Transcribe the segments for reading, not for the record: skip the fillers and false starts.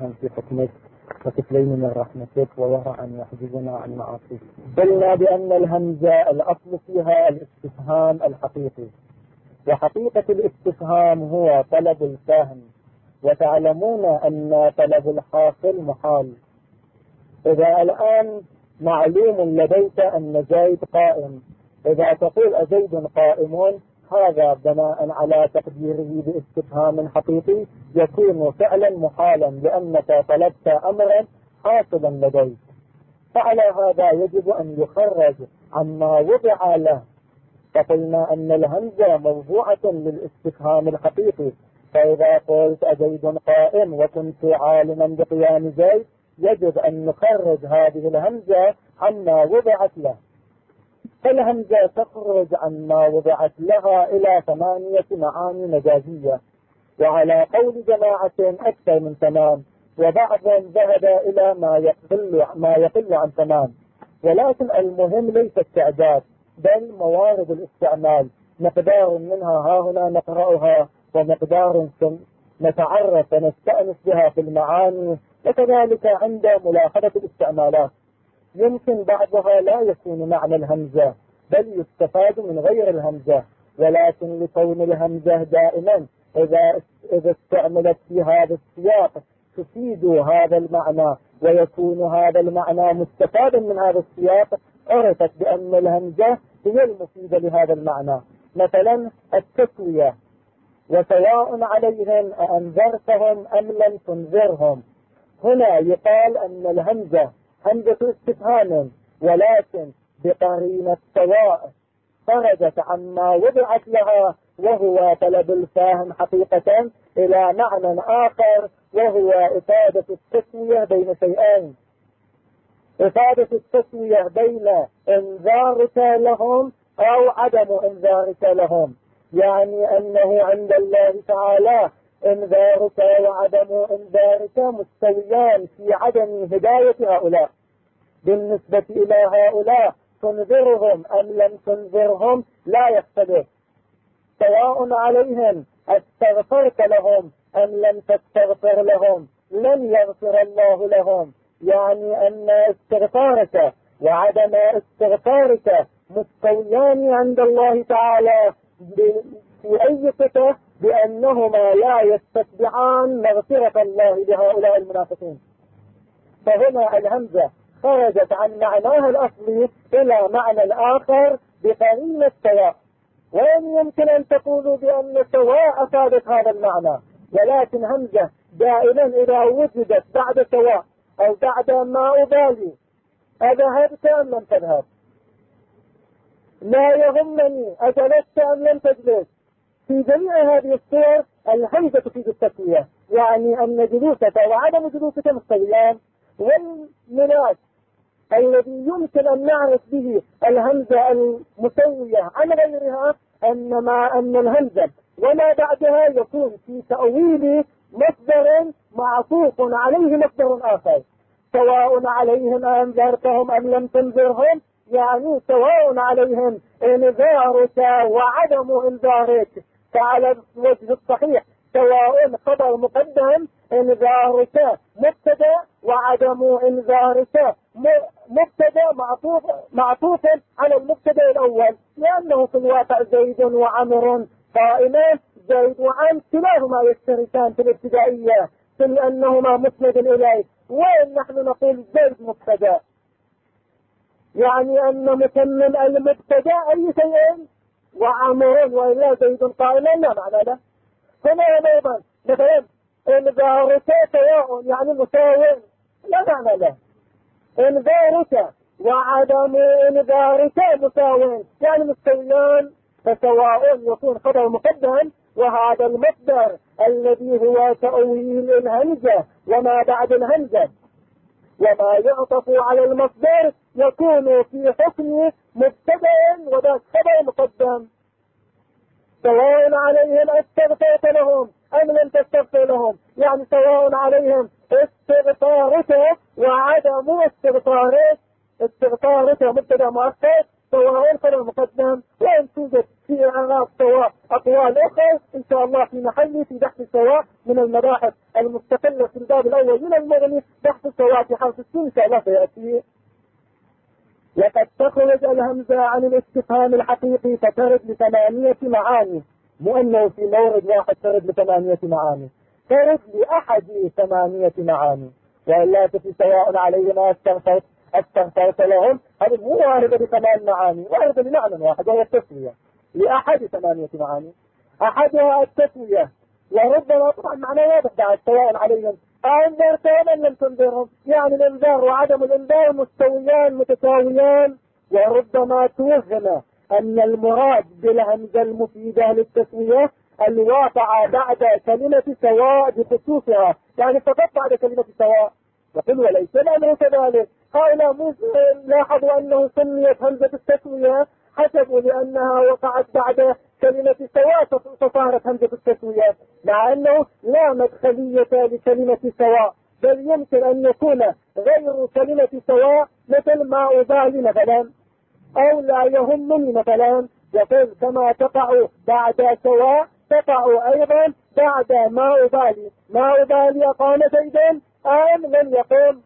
يفهم في حكمك وكفلين من رحمتك ويرى أن يحجزنا عن معاصيك. قلنا بأن الهمزة الأصل فيها الاستفهام الحقيقي، وحقيقة الاستفهام هو طلب الفهم، وتعلمون أن طلب الحاصل محال. إذا الآن معلوم لديك أن زيد قائم، إذا تقول أزيد قائم، هذا بناء على تقديره باستفهام حقيقي يكون فعلا محالا، لأنك طلبت أمرا حاصلا لديك. فعلى هذا يجب أن يخرج عما وضع له. فقلنا أن الهمزة موضوعة للاستفهام الحقيقي، فإذا قلت أزيد قائم وكنت عالما بقيام زيد، يجب أن نخرج هذه الهمزة عما وضعت له. فالهمزة تخرج عما وضعت لها إلى 8 معاني مجازية، وعلى قول جماعة أكثر من 8، وبعضهم ذهب إلى ما يقل عن 8. ولكن المهم ليس التعداد بل موارد الاستعمال، مقدار منها ها هنا نقرأها، ومقدار نتعرف ونستأنس بها في المعاني، وكذلك عند ملاحظة الاستعمالات. يمكن بعضها لا يكون معنى الهمزة بل يستفاد من غير الهمزة، ولكن لكون الهمزة دائما إذا استعملت في هذا السياق تفيد هذا المعنى، ويكون هذا المعنى مستفادا من هذا السياق، عرفت بأن الهمزة هي المفيدة لهذا المعنى. مثلا التسوية، وسواء عليهم أنذرتهم أم لم تنذرهم. هنا يقال أن الهمزة همزة استفهام، ولكن بقرينة سواء خرجت عما وضعت لها، وهو طلب الفاهم حقيقة، إلى معنى آخر، وهو إفادة التسوية بين شيئين. إفادة التسوية بين إنذارك لهم أو عدم إنذارك لهم، يعني أنه عند الله تعالى إنذارك وعدم إنذارك مستويان في عدم هداية هؤلاء. بالنسبة إلى هؤلاء تنذرهم أم لم تنذرهم لا يختلف، سواء عليهم استغفرت لهم أم لم تستغفر لهم لن يغفر الله لهم، يعني أن استغفارك وعدم استغفارك مستويان عند الله تعالى في أي صفة بأنهما لا يستتبعان مغفرة الله لهؤلاء المنافقين. فهنا الهمزة خرجت عن معناها الأصلي إلى معنى آخر بقرينة سواء. وين يمكن أن تقولوا بأن سواء أفادت هذا المعنى، ولكن همزة دائما إذا وجدت بعد سواء أو بعد ما أبالي أذهبت أم لم تذهب، لا يهمني أجلست أم لم تجلس، في جميع هذه الصور الهمزة تفيد التسوية، يعني أن جلوسك وعدم جلوسك مستويان. والمناس الذي يمكن أن نعرف به الهمزة المسوية عن غيرها أن الهمزة وما بعدها يكون في تأويل مصدر معطوف عليه مصدر آخر، سواء عليهم أنذرتهم أم لم تنذرهم، يعني سواء عليهم إنذارك وعدم إنذارك. فعلى الوجه الصحيح سواء خبر مقدم إنذارك مبتدا وعدم إنذارك مبتدا معطوف على المبتدا الأول، لأنه في الواقع زيد وعمر قائمان، زيد وعمر كلاهما يشتركان في الابتدائية في أنهما مسند إليه، وإن نحن نقول زيد مبتدا، يعني أن متمم المبتدا أي شيء وعمر وإلا زيد قائما لا معنى له. هنا أيضا مثلا إنذارك سواء يعني مساوٍ لا معنى له، إنذارك وعدم إنذارك مساوٍ يعني مستويان، فسواء يكون خبر مقدم، وهذا المصدر الذي هو تأويل الهمزة وما بعد الهمزة وما يعطف على المصدر يكون في حكم مبتدأ وذاك خبر مقدم. سواء عليهم استغفرت لهم أم لم تستغفر لهم، يعني سواء عليهم استغفارك وعدم استغفارك. استغفارك مبتدا مؤخر سواء فالمقدم، وإن توجد في إعراب سواء أقوال أخرى إن شاء الله في محله في بحث سواء من المباحث المستقلة في الباب الأول من المغني، بحث سواء في حرف السين إن شاء الله سيأتي. لقد تخرج الهمزة عن الاستفهام الحقيقي فترد ل8 معاني، مو أنه في مورد واحد ترد ل8 معاني، ترد لأحد 8 معاني. وإلا في سواء علينا استغفرت لهم، هذه مو واردة ب8 معاني، واردة بمعنى واحد وهي التسوية لأحد 8 معاني. أحدها التسوية، وربما طبعا معنى واضح بعد سواء عليهم أنذرتهم أم لم تنذرهم، يعني الإنذار وعدم الإنذار مستويان متساويان. وربما توهم أن المراد بالهمزة المفيدة للتسوية الواقع بعد كلمة سواء بخصوصها، يعني فقط بعد كلمة سواء. يقول وليس الأمر كذلك. هؤلاء لاحظوا أنه سميت همزة التسوية حسبوا لأنها وقعت بعد كلمة سواء فصارت همزة التسوية، مع أنه لا مدخلية لكلمة سواء، بل يمكن أن يكون غير كلمة سواء مثل ما أبالي مثلا، أو لا يهمني مثلا. يقول كما تقع بعد سواء تقع أيضا بعد ما أبالي. ما أبالي أقام زيدا أم لم يقم،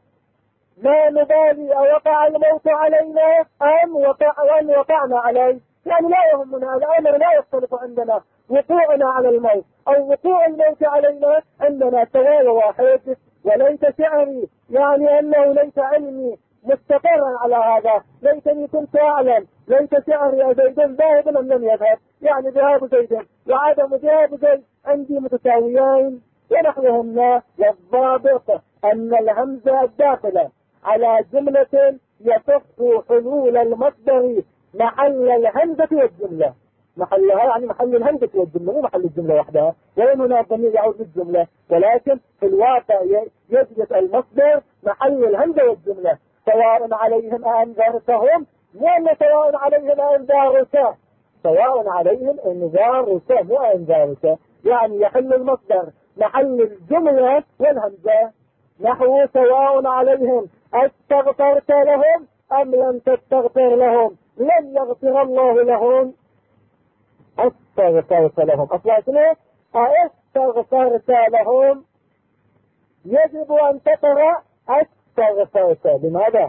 ما نبالي أوقع الموت علينا أم وقعنا عليه، يعني لا يهمنا، الأمر لا يختلف عندنا، وقوعنا على الموت أو وقوع الموت علينا عندنا سواء واحد. وليس شعري يعني أنه ليس علمي مستقرا على هذا، ليتني كنت أعلم، ليس شعري زيد ذاهب أم لم يذهب، يعني ذهاب زيد وعدم ذهاب زيد عندي متساويين ونحوهن. والضابط أن الهمزة الداخلة على جملة يصف حلول المصدر محل الهمزة والجملة، محلها يعني محل الهمزة والجملة مو محل الجملة وحدها، وإن هنا الضمير يعود للجملة، ولكن في الواقع يجلس المصدر محل الهمزة والجملة. سواء عليهم أنذرتهم، مو سواء عليهم أنذارك، سواء عليهم أنذارك مو أنذارك، يعني يحل المصدر محل الجملة والهمزة. نحو سواء عليهم استغفرت لهم أم لم تستغفر لهم، لن يغفر الله لهم. استغفرت لهم أصلا اسمه استغفرت لهم، يجب أن تقرأ استغفرت. لماذا؟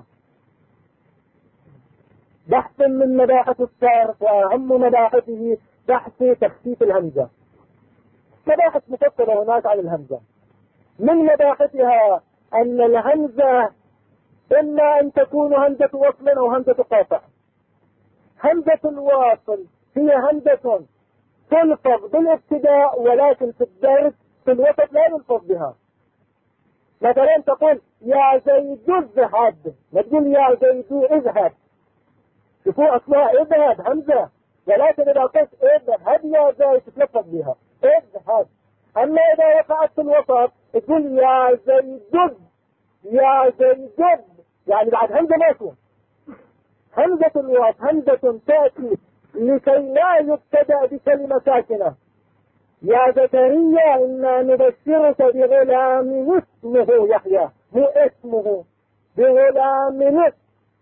بحث من مباحث الصرف، وأهم مباحثه بحث تخفيف الهمزة. مباحث مفصلة هناك عن الهمزة، من مباحثها أن الهمزة إما أن تكون همزة وصل أو همزة قاطع. همزة الواصل هي همزة تلفظ بالابتداء ولكن في الدرس في الوسط لا يلفظ بها. مثلا تقول يا زيد اذهب، ما تقول يا زيد اذهب، شوفوا أصلها اذهب همزة، ولكن إذا قلت اذهب يا زيد تتلفظ بها اذهب. أما إذا وقعت في الوسط تقول يا زيد يا زيد، يعني بعد همزة ما يكون. همزة الوصل همزة تأتي لكي لا يبتدأ بكلمة ساكنة. يا زكريا إنا نبشرك بغلام اسمه يحيى، مو اسمه، بغلام اسم.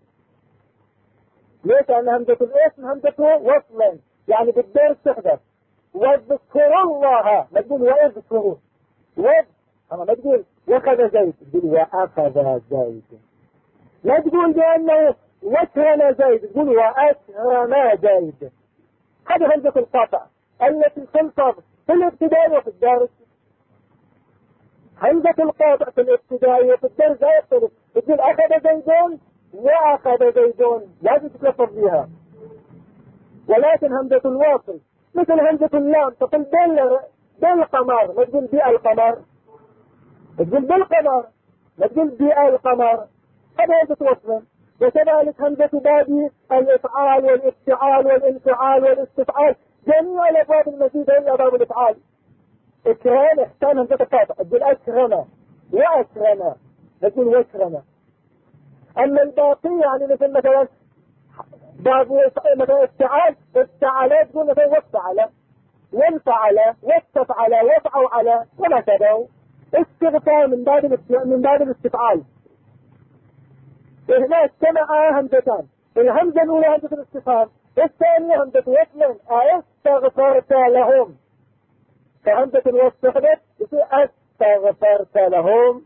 ليش؟ أن همزة الاسم همزة وصلا، يعني بالدرس تحدث. واذكر الله، ما تقول واذكروا، أما ما تقول وأخذ زيد، تقول وأخذ زيد. لا تقول بأنه وكرم زيد، تقول وأكرم زيد. هذه همزة القاطع التي تلفظ في الابتداء وفي الدرس. همزة القاطع في الابتداء وفي الدرس لا يختلف، تقول أخذ زيدون وأخذ زيدون، لازم تتلفظ بها. ولكن همزة الواصل مثل همزة اللام، تقول بالقمر، ما تقول بالقمر، تقول بالقمر، ما تقول بالقمر. هذا همزة وصل. وكذلك همزة باب الإفعال والافتعال والانفعال والاستفعال، جميع الأبواب المزيدة إلا باب الإفعال. إكرام إحسان همزة القاطع، تقول أكرم وأكرم، تقول وأكرم. أما الباقي يعني مثلا باب مثلا افتعال، افتعال تقول مثلا وافتعل وانفعل واستفعل وافعوا على وما تبعوا. استغفار من باب الاستفعال. هنا اجتمع همزتان، الهمزة الأولى همزة الاستفهام، الثانية همزة وصل، استغفرت لهم، فهمزة الوصل حدث استغفرت لهم،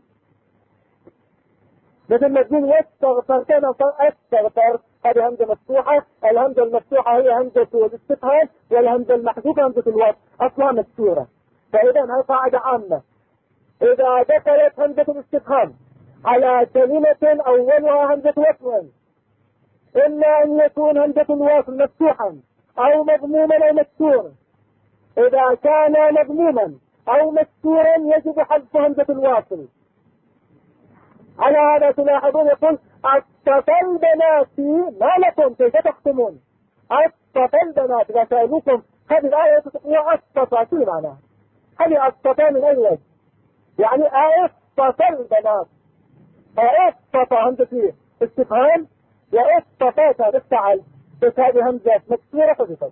مثل ما تقول واستغفرت لهم استغفرت، هذه همزة مفتوحة. الهمزة المفتوحة هي همزة الاستفهام، والهمزة المحذوفة همزة الوصل أصلا مكسورة. فإذا هذه قاعدة عامة، إذا دخلت همزة الاستفهام على كلمة أولها همزة وصل، إلا أن يكون همزة الوصل مفتوحا أو مضموما أو مكسورا. إذا كان مضموما أو مكسورا يجب حذف همزة الواصل. على هذا تلاحظون يقول أصطفى البنات ما لكم كيف تختمون. أصطفى البنات إذا سألوكم هذه الآية تقول أصطفى، شو معناها؟ هذه أصطفى من أي وجه؟ يعني أصطفى البنات، أصطفى همزة استفهام، وأصطفى تفعل، بس هذه همزة مكسورة حذفت.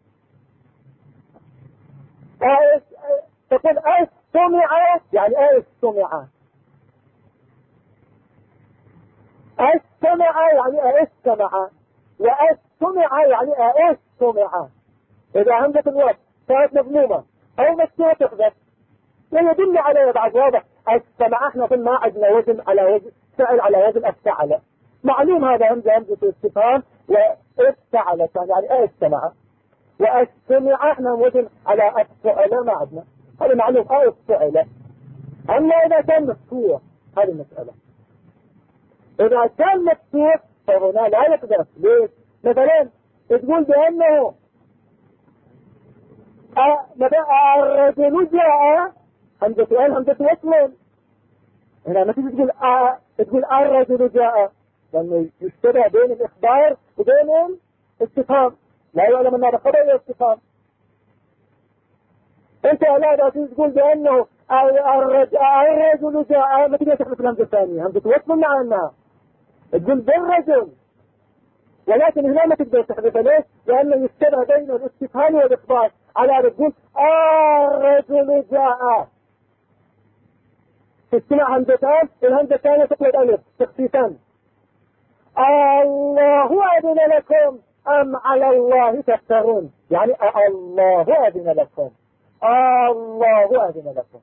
تقول أستمع يعني أستمع، أستمع يعني أستمع، وأستمع يعني أستمع. إذا همزة الوصل كانت مضمومة أو مكسورة تحذف، ويدل على بعد واضح استمع. احنا قلنا ما عندنا وزن على وزن فعل على وزن افتعل، معلوم هذا همزة استفهام، وافتعل يعني استمع. واستمع احنا وزن على افتعل ما عندنا، هذا معلوم افتعل. اما اذا كان مفتوح هذه المسألة، اذا كان مفتوح فهنا لا يقدر. ليش؟ مثلا تقول بانه الرجل جاء، همزة همزة وصل، هنا ما تقول تقول الرجل جاء، لأنه يشتبه بين الإخبار وبين الاستفهام، لا يعلم أن هذا خبر أو استفهام. أنت لا تقول بأنه الرجل جاء، ما تقدر تحذف الهمزة الثانية، همزة وصل مع أنها تقول بالرجل، ولكن هنا ما تقدر تحذفها. ليش؟ لأنه يشتبه بين الاستفهام والإخبار. على هذا تقول الرجل جاء، تسمع همزتان، الهمزة الثانية تقلد ألف تخفيفا. الله أذن لكم أم على الله تفترون، يعني الله أذن لكم، الله أذن لكم.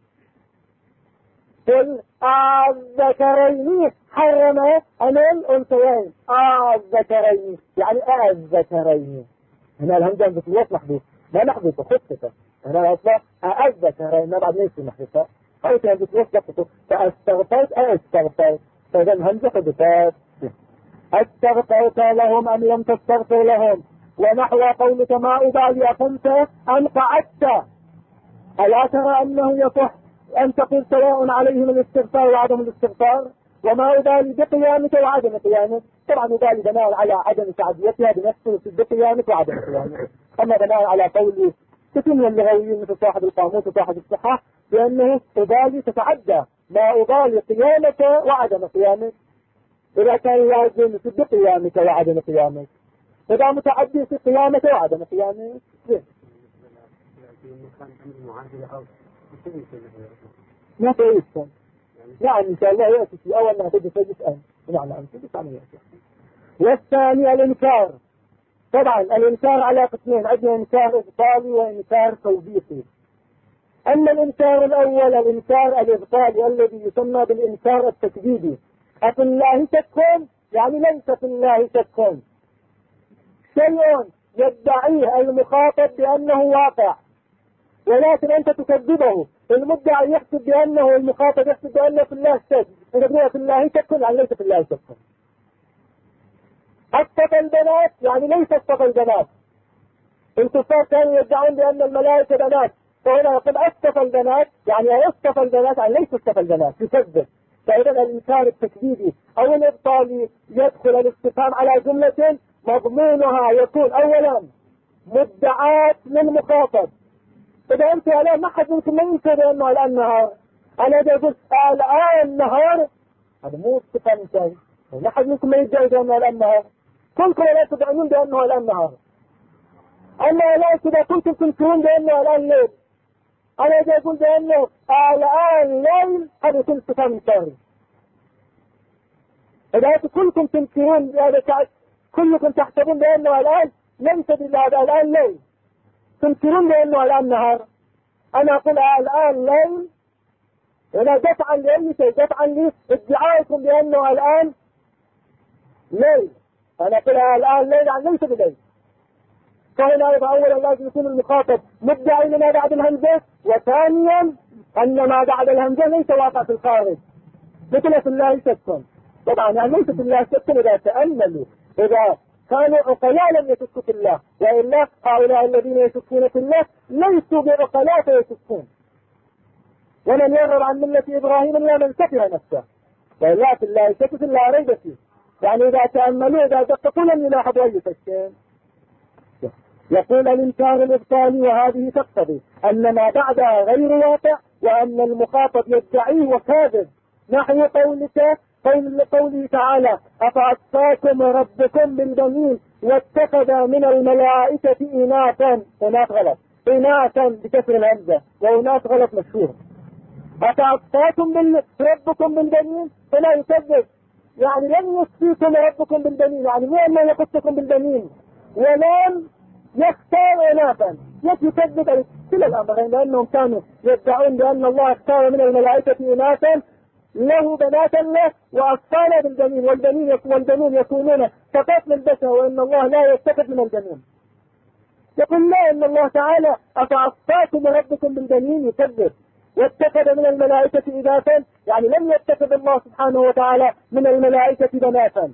قل الذكرين حرم أم الأنثيين، الذكرين يعني الذكرين. هنا الهمزة همزة الوصل محذوف، ما محذوفة خففة، هنا أصلا الذكرين ما بعد ليس محذوفة، أو همزة الوصل فأستغفرت أستغفرت، فإذا همزة حذفت. استغفرت لهم أم لم تستغفر لهم، ونحو قولك ما أبالي أقمت أم قعدت، ألا ترى أنه يصح أن تقول سواء عليهم الاستغفار وعدم الاستغفار، وما أبالي بقيامك وعدم قيامك. طبعا أبالي بناء على عدم تعديتها بنفسه بقيامك وعدم قيامك، أما بناء على قول كثير من اللغويين مثل صاحب القاموس وصاحب الصحاح بأنه أبالي تتعدى، ما أبالي قيامك وعدم قيامك، إذا كان لازم في قيامك وعدم قيامك، إذا متعدي في قيامك وعدم قيامك. ما تعيشكم يعني إن شاء الله يأتي في أول ما تجد تجد نعم تجد عن يأتي. والثاني الإنكار. طبعا الإنكار على قسمين، عندنا إنكار إبطالي وإنكار توبيخي. أما الإنكار الأول الإنكار الإبطالي الذي يسمى بالإنكار التكذيبي، أفي الله شك يعني ليس في الله شك، شيء يدعيه المخاطب بأنه واقع ولكن أنت تكذبه، المدعي يحسب بأنه المخاطب يحسب بأنه في الله شك، إذا في الله شك يعني ليس في الله شك. أصطفى البنات يعني ليس أصطفى البنات، الكفار كانوا يدعون بأن الملائكة بنات، فهنا يقول أصطفى البنات يعني أصطفى البنات يعني ليس أصطفى البنات، يكذب. فإذا الإنكار التكذيبي أو الإبطالي يدخل الاستفهام على جملة مضمونها يكون أولا مدعاة للمخاطب. إذا أنت الآن ما حد منكم ما ينكر بأنه الآن نهار، أنا إذا قلت الآن نهار هذا مو استفهام انتهي، ما حد منكم ما يدعي بأنه الآن نهار، كلكم لا تدعون بأنه الآن نهار. أما الآن إذا كنتم تنكرون بأنه الآن ليل، أنا إذا أقول بأنه الآن ليل هذا يكون استفهام انتهي. إذا كلكم تنكرون بهذا كلكم تحسبون بأنه الآن ليس بالله، الآن ليل، تنكرون بأنه الآن نهار. أنا أقول الآن ليل، ولا دفعا لأي شيء، دفعا لادعائكم بأنه الآن ليل. أنا أقول الآن ليل يعني ليس بليل. فهنا أيضا أولا لازم يكون المخاطب مدعي لما بعد الهمزة، وثانيا أن ما بعد الهمزة ليس واقع في الخارج، مثل في الله شك. طبعا يعني ليس في الله شك إذا تأملوا، إذا كانوا عقلاء لم يشكوا في الله، وإلا هؤلاء الذين يشكون في الله ليسوا بعقلاء فيشكون. ومن يرغب عن ملة إبراهيم إلا من سفه نفسه، وإلا في الله شك في الله ريب فيه. يعني إذا تأملوا إذا دققوا لم يلاحظوا أي شيء. يقول الإنكار الإبطالي وهذه تقتضي أن ما بعدها غير واقع، وأن المخاطب يدعيه وكاذب، نحو قوله تعالى أفعصاكم ربكم بالبنين واتخذ من الملائكة إناثا. إناث غلط، إناثا بكسر الهمزة، وإناث غلط مشهور. أفعصاكم ربكم بالبنين فلا يكذب، يعني لم يكفيكم ربكم بالبنين، يعني مو أنه يخصكم بالبنين، ولم يختار إناثا. يكذب كل الأمرين، لأنهم كانوا يدعون بأن الله اختار من الملائكة إناثا له بنات له وأصفانا بالبنين، والبنين يكونون فقط للبشر، وإن الله لا يتخذ من البنين. يقول لا، إن الله تعالى أفعصاكم ربكم بالبنين يكذب، واتخذ من الملائكة إناثا، يعني لم يتخذ الله سبحانه وتعالى من الملائكة بناتا.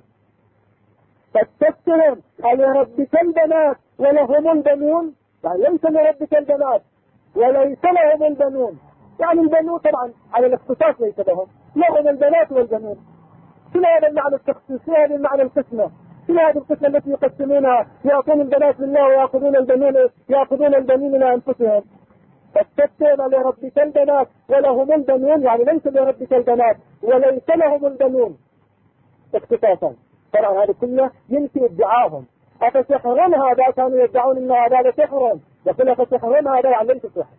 فاستفتهم ألربك البنات ولهم البنون، يعني ليس لربك البنات وليس لهم البنون، يعني البنون طبعا على الاختصاص ليس لهم البنات والبنون. شنو هذا المعنى التخصيص؟ شنو هذا المعنى القسمة؟ شنو هذه القسمة التي يقسمونها؟ يعطون البنات لله ويأخذون البنين من أنفسهم. فاستفتهم لربك البنات ولهم البنون، يعني ليس لربك البنات وليس لهم البنون اختصاصا. طبعا هذا كله ينفي ادعاهم. أفسحر هذا؟ كانوا يدعون ان هذا سحر، يقول أفسحر هذا يعني ليس سحر.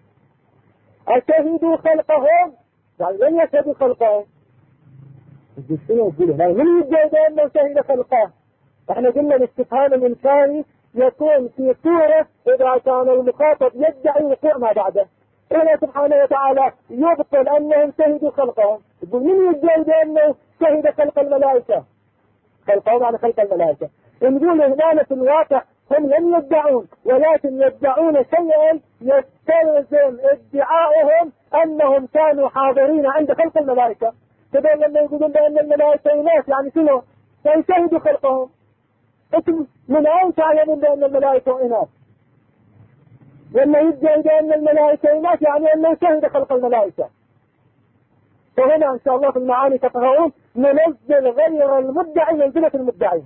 أشهدوا خلقهم؟ يعني لن يشهدوا خلقهم. شنو يقولوا؟ يعني من يدعي أنه شهد خلقه؟ احنا قلنا الاستفهام الإنكاري يكون في صورة إذا كان المخاطب يدعي وقوع ما بعده. الله سبحانه وتعالى يبطل أنهم شهدوا خلقهم. يقول من يدعي بأنه شهد خلق الملائكة؟ خلقهم يعني خلق الملائكة. نقول هنا في الواقع هم لم يدعون، ولكن يدعون شيئا يستلزم ادعائهم أنهم كانوا حاضرين عند خلق الملائكة. كذا لما يقولون بأن الملائكة إناث، يعني شنو؟ يعني شهدوا خلقهم. انتم من أين تعلمون بأن الملائكة إناث؟ لما يدعي بأن الملائكة إناث يعني أنه شهد خلق الملائكة. فهنا إن شاء الله في المعاني تقرؤون ننزل غير المدعي منزلة المدعي،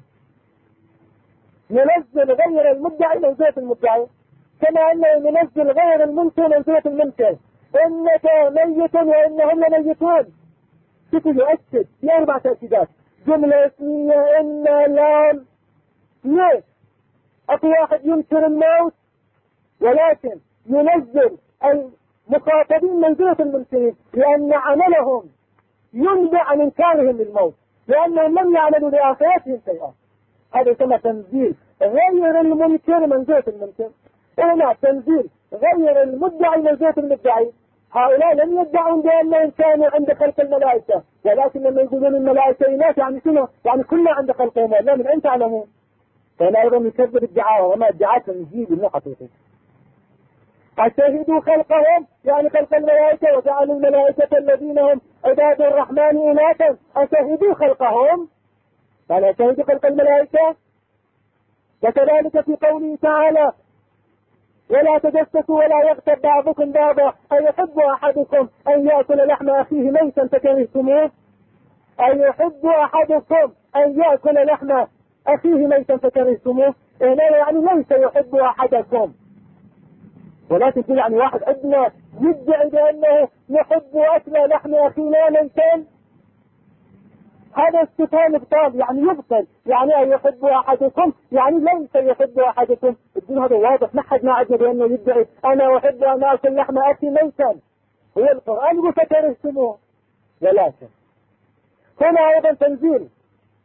ننزل غير المدعي منزلة المدعي، كما أنه ننزل غير المنكر منزلة المنكر. إنك ميت وإنهم لميتون. شوفوا يؤكد في 4 تأكيدات، جملة اسمية إن لام. ليش؟ أكو واحد ينكر الموت ولكن ينزل المخاطبين منزلة المنكرين، لأن عملهم ينبع عن إنكارهم للموت، لأنهم لم يعملوا لآخرتهم شيئا. هذا يسمى تنزيل غير المنكر منزلة المنكر. هنا تنزيل غير المدعي منزلة المدعي. هؤلاء لم يدعون بأنهم كانوا عند خلق الملائكة، ولكن لما يقولون الملائكة إناث يعني شنو؟ يعني كلنا عند خلقهم. لا، من أين تعلمون؟ فهنا أيضا يكذب ادعاء، وما ادعاء تنزيل مو حقيقي. أشهدوا خلقهم يعني خلق الملائكة، وجعلوا الملائكة الذين هم عباد الرحمن إناثا. أشهدوا خلقهم يعني أشهدوا خلق الملائكة. وكذلك في قوله تعالى ولا تجسسوا ولا يغتب بعضكم بعضا أيحب أحدكم أن يأكل لحم أخيه ميتا فكرهتموه. أيحب أحدكم أن يأكل لحم أخيه ميتا فكرهتموه. هنا يعني ليس يحب أحدكم، ولكن يعني واحد عندنا يدعي بأنه يحب أكل لحم أخينا ميتا. هذا استفهام إبطال، يعني يبطل، يعني أن يحب أحدكم يعني ليس يحب أحدكم. الدين هذا واضح، ما حد ما عندنا بأنه يدعي أنا أحب أن أكل لحم أخي ميتا. هو القرآن يقول فكرهتموه. ولكن هنا أيضا تنزيل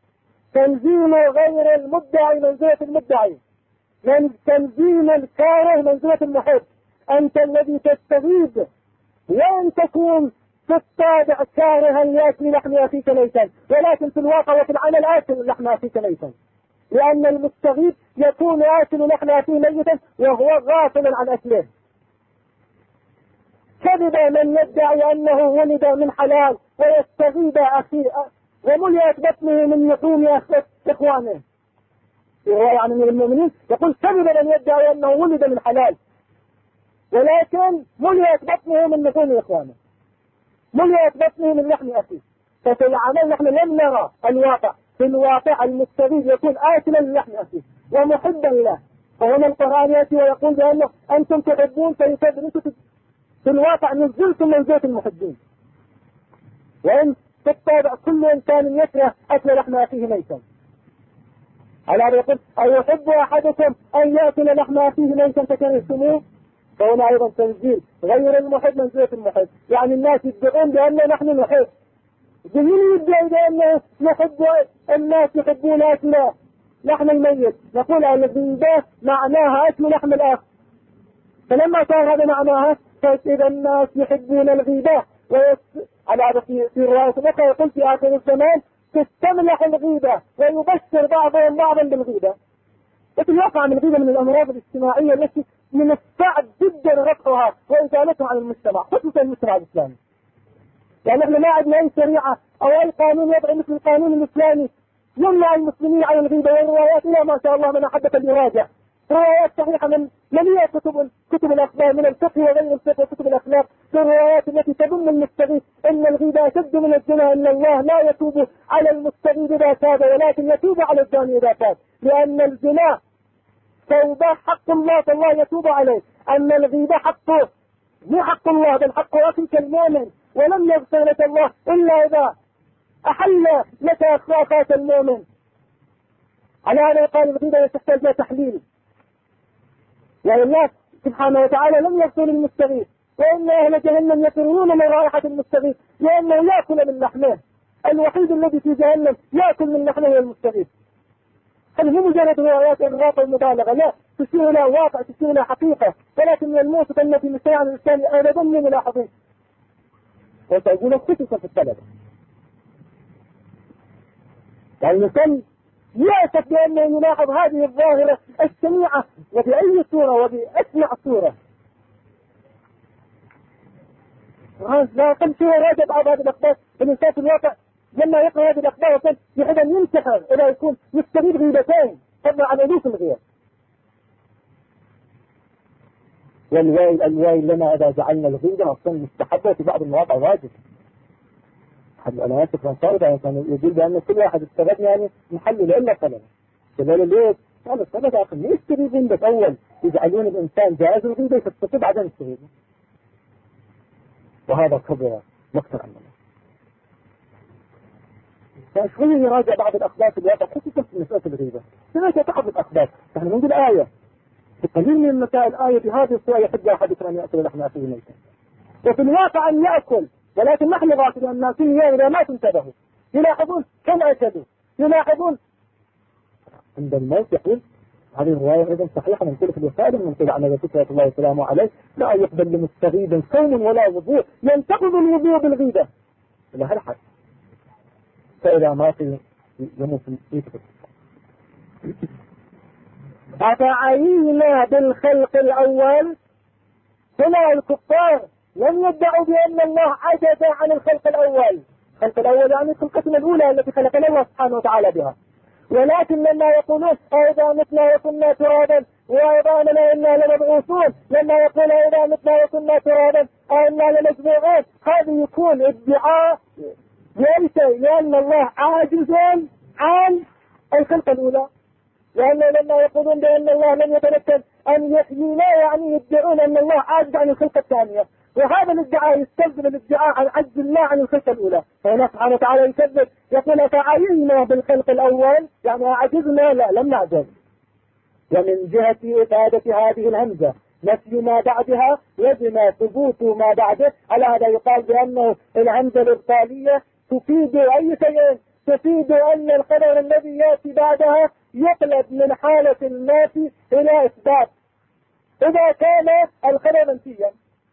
تنزيل غير المدعي منزلة المدعي، من تنزيل الكاره منزلة المحب. أنت الذي تستغيث وأن تكون في الطابع كارها لأكل لحم أخيك ميتا، ولكن في الواقع وفي العمل آكل لحم أخيك ميتا، لأن المستغيث يكون آكل لحم أخيه ميتا وهو غافل عن أكله. كذب من يدعي أنه ولد من حلال ويستغيث أخيه وملئت بطنه من لحوم إخوانه، رواية عن المؤمنين يقول كذب من يدعي أنه ولد من حلال ولكن ملئت بطنه من لحوم إخوانه، ملئت بطنه من لحم أخيه. ففي العمل نحن لم نرى الواقع، في الواقع المستغيث يكون آكلا للحم أخيه ومحبا له. فهنا القرآن يأتي ويقول بأنه أنتم تحبون فيكذب، في الواقع نزلتم منزلة المحبين. وإن بالطبع كل إنسان يكره أكل لحم أخيه ميتا. على هذا يقول أيحب أحدكم أن يأكل لحم أخيه ميتا فكرهتموه؟ فهنا أيضا تنزيل غير المحب منزلة المحب. يعني الناس يدعون بأن نحن نحب، جميل يدعي بأن نحب، الناس يحبون أكل لحم الميت، نقول الغيبة معناها أكل لحم الآخر. فلما صار هذا معناها فإذا الناس يحبون الغيبة على هذا في رواية أخرى يقول في آخر الزمان تستملح الغيبة ويبشر بعضهم بعضا بالغيبة. وفي الواقع من الغيبة من الأمراض الاجتماعية التي من الصعب جدا رفعها وإزالتها عن المجتمع، خصوصا المجتمع الإسلامي. يعني احنا ما عندنا أي شريعة أو أي قانون يضع مثل القانون الإسلامي يمنع المسلمين عن الغيبة. والروايات إلى ما شاء الله من أحدث يراجع روايات صحيحة من مليئة كتب الأخبار من الفقه وغير الفقه وكتب الأخلاق، الروايات التي تضم المستغيث ان الغيبة أشد من الزنا، ان الله لا يتوب على المستغيث إذا تاب ولكن يتوب على الزاني إذا تاب، لأن الزنا توبة حق الله فالله يتوب عليه، أن الغيبة حقه مو حق الله بل حق أخيك المؤمن، ولم يغفر لك الله إلا إذا أحل لك أخلاقات المؤمن. على هذا يقال الغيبة تحتاج إلى تحليل، يعني الله سبحانه وتعالى لم يغفر للمستغيث، وإن أهل جهنم يفرون من رائحة المستغيث لأنه يأكل من لحمه، الوحيد الذي في جهنم يأكل من لحمه المستغيث. هل هي مجرد روايات إغراق المبالغة؟ لا، تشير إلى واقع، تشير إلى حقيقة، ولكن من الموصف أن في المجتمع الإسلامي أبدا من ملاحظين وتقول خصوصا في الطلبة. يعني الإنسان يأسف بأنه يلاحظ هذه الظاهرة الشنيعة وبأي صورة وبأسمع صورة. لا أقل شيء راجع بعض هذه الأخبار. الإنسان في الواقع لما يقرأ هذه الأخبار وكان يحب أن ينتحر إلى يكون يستغيث غيبتين فضلا عن ألوف الغير. والويل لنا إذا جعلنا الغيبة أصلا مستحبة في بعض المواقع واجب. أحد العلماء الفرنساوي كان يقول بأن كل واحد استفاد يعني محلل إلا طلبه. قال ليه؟ قال الطلبة يا أخي ليش تريدون بس أول يجعلون الإنسان جائز الغيبة فتستطيع بعدين الشهيد، وهذا كبر مقتل عن الله. فشوية يراجع بعض الأخبار في الواقع خصوصا في مسألة الغيبة. هناك بعض الأخبار نحن نقول آية في قليل من المسائل آية بهذه الصورة يحب أحدكم أن يأكل لحم أخيه ميتا، وفي الواقع أن يأكل، ولكن نحن غافلون الناس إذا ما تنتبهوا يلاحظون كم أكلوا، يلاحظون عند الموت. يقول هذه الرواية أيضا صحيحة من كل في الوسائل من قول عن الرسول صلى الله وسلامه عليه لا يقبل لمستغيب صوم ولا وضوء ينتقض الوضوء بالغيبة إلى هالحد، فإذا مات يموت يكفر. أفعينا بالخلق الأول، هنا الكفار لم يدعوا بأن الله عجز عن الخلق الأول. الخلق الأول يعني خلقتنا الأولى التي خلقنا الله سبحانه وتعالى بها، ولكن لما يقولون أئذا متنا وكنا ترابا وعظامنا إنا لمبعوثون، لما يقول أئذا متنا وكنا ترابا أئنا لمجموعون، هذا يكون ادعاء لأي شيء، لأن الله عاجز عن الخلق الأولى. لأنه لما يقولون بأن الله لم يتمكن أن يحيينا يعني يدعون أن الله عاجز عن الخلق الثانية، وهذا الادعاء يستلزم الادعاء عن عجز الله عن الخلق الأولى. فهنا سبحانه وتعالى يكذب يقول فعينا بالخلق الأول، يعني عجزنا، لا لم نعجز. ومن جهة إفادة هذه الهمزة نفي ما بعدها وجنا ثبوت ما بعده، على هذا يقال بأنه الهمزة الإبطالية تفيد أي شيء، تفيد أن الخبر الذي يأتي بعدها يقلب من حالة النافي إلى إثبات إذا كان الخبر منفيا،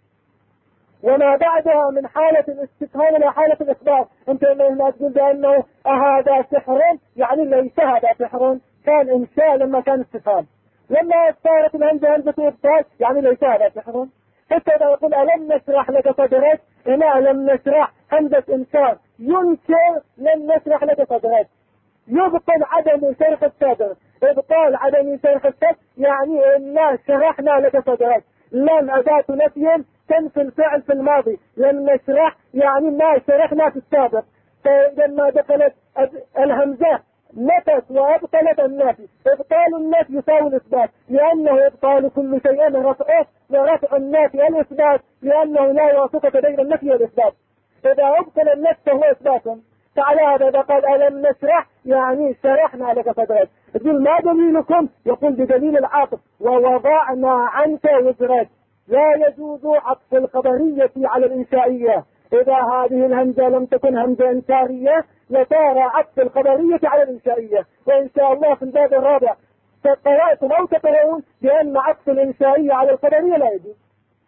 وما بعدها من حالة الاستفهام إلى حالة الإثبات. أنت لما تقول بأنه هذا سحر يعني ليس هذا سحر، كان إنشاء لما كان استفهام. لما صارت الهمزة همزة إبطال يعني ليس هذا سحر. حتى إذا يقول ألم نشرح لك صدرك، هنا ألم نشرح همزة إنكار، ينكر لم نشرح لك صدرك، يبطل عدم شرح الصدر. إبطال عدم شرح الصدر يعني إنا شرحنا لك صدرك. لم أداة نفي تنفي الفعل في الماضي، لم نشرح يعني ما شرحنا في السابق. فلما دخلت الهمزة نفت وأبطلت النفي. إبطال النفي يساوي الإثبات، لأنه إبطال كل شيء رفعه، ورفع النفي الإثبات، لأنه لا يوافق بين النفي والإثبات. إذا أبطل النفي فهو إثبات. فعلى هذا إذا قال ألم نشرح يعني شرحنا لك صدرك. يقول ما دليلكم؟ يقول بدليل العاطف، ووضعنا عنك وزرك. لا يجوز عطف الخبرية على الإنشائية. إذا هذه الهمزة لم تكن همزة إنكارية لصار عطف الخبرية على الإنشائية. وإن شاء الله في الباب الرابع قرأتم أو تقرؤون بأن عطف الإنشائية على الخبرية لا يجوز.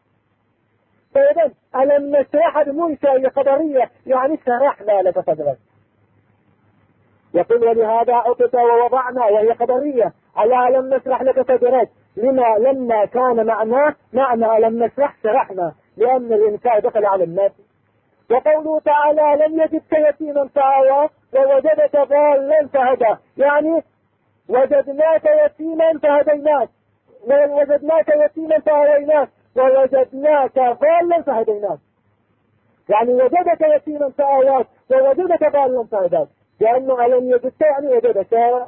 فإذا ألم نشرح بمنشأ خبرية يعني شرحنا لك صدرك. يقول ولهذا عطف ووضعنا وهي خبرية على ألم نشرح لك صدرك، لما كان معنى ألم نشرح شرحنا، لأن الإنشاء دخل على الناس. وقوله تعالى لم يجدك يتيما فآوى ووجدك ضالا فهدى، يعني وجدناك يتيما فهديناك، ووجدناك يتيما فآويناك، ووجدناك ضالا فهديناك. يعني وجدك يتيما فآواك ووجدك ضالا فهداك، لأنه ألم يجدك يعني وجدك.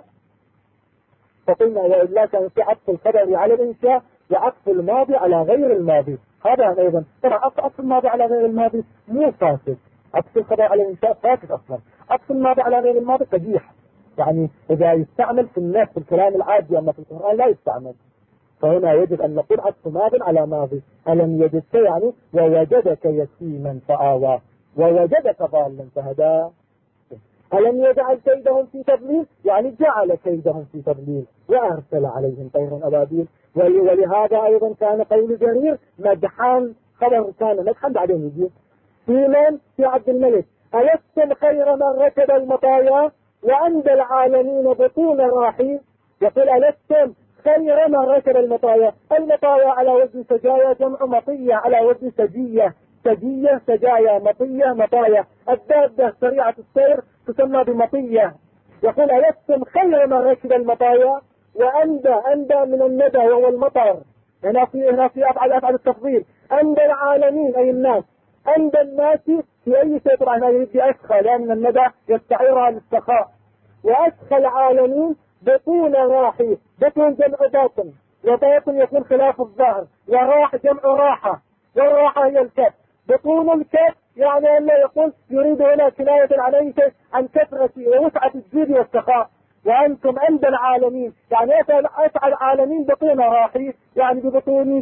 فقلنا وإلا كان في عطف الخبر على الإنشاء وعطف الماضي على غير الماضي. هذا أيضا ترى عطف الماضي على غير الماضي مو فاسد، عطف الخبر على الإنشاء فاسد أصلا. عطف الماضي على غير الماضي قبيح، يعني إذا يستعمل في الناس في الكلام العادي أما في القرآن لا يستعمل. فهنا يجب أن نقول عطف ماض على ماضي. ألم يجدك يعني ووجدك يتيما فآوى ووجدك ضالا فهدى. ألم يجعل كيدهم في تضليل يعني جعل كيدهم في تضليل وأرسل عليهم طيرا أبابيل. ولهذا أيضا كان قول جرير مدحان، خبر كان مدحان بعدين يجي في عبد الملك ألستم خير من ركب المطايا وأندى العالمين بطون راحي. يقول ألستم خير من ركب المطايا. المطايا على وزن سجايا، جمع مطية على وزن سجية، سجية سجايا، مطية مطايا. الدابة سريعة السير تسمى بمطية. يقول ألستم خير من ركب المطايا وأندى من الندى وهو المطر. هنا في أفعل التفضيل. أندى العالمين أي الناس، أندى الناس في أي شيء طبعا هذا يدي أسخى لأن الندى يستعيرها للسخاء. وأسخى العالمين بطون راحي، بطون جمع باطن، وباطن يكون خلاف الظهر، وراح جمع راحة، والراحة هي الكف. بطون الكف يعني أنه يقول يريد هنا كناية عن كثرة ووسعة الجود والسخاء. وأنتم عند العالمين يعني أسعى العالمين بطون راحي، يعني ببطون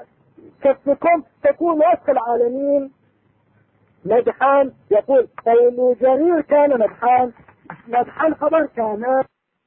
كفكم تكون أسخى العالمين. مدحان يقول قول جرير كان مدحان خبر كان.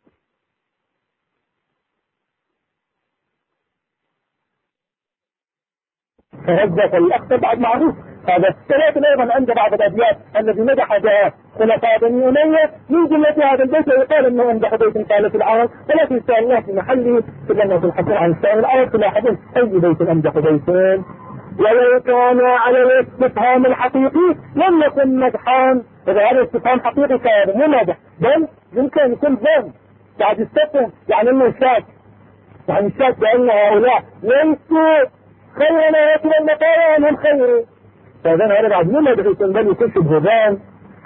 فهذا الأخطر بعد معروف. هذا الثلاثة أيضا عند بعض الأبيات الذي مدح بها خلفاء بني أمية من جملة هذا البيت، ويقال أنه أمدح بيت قال في العرب، ولكن إن شاء الله في محله كلنا في الحكم عن سائر العرب تلاحظون أي بيت أمدح بيتين. ولو كان على الاستفهام الحقيقي لم يكن مدحان. إذا هذا الاستفهام حقيقي كان مو مدح، بل يمكن يكون ظن بعد استفهم، يعني أنه شاك، يعني شاك بأن هؤلاء ليسوا خير ما يأكل المطايا أنهم خير. فإذن هذا بعد مما بحيث بل يكون شبهان.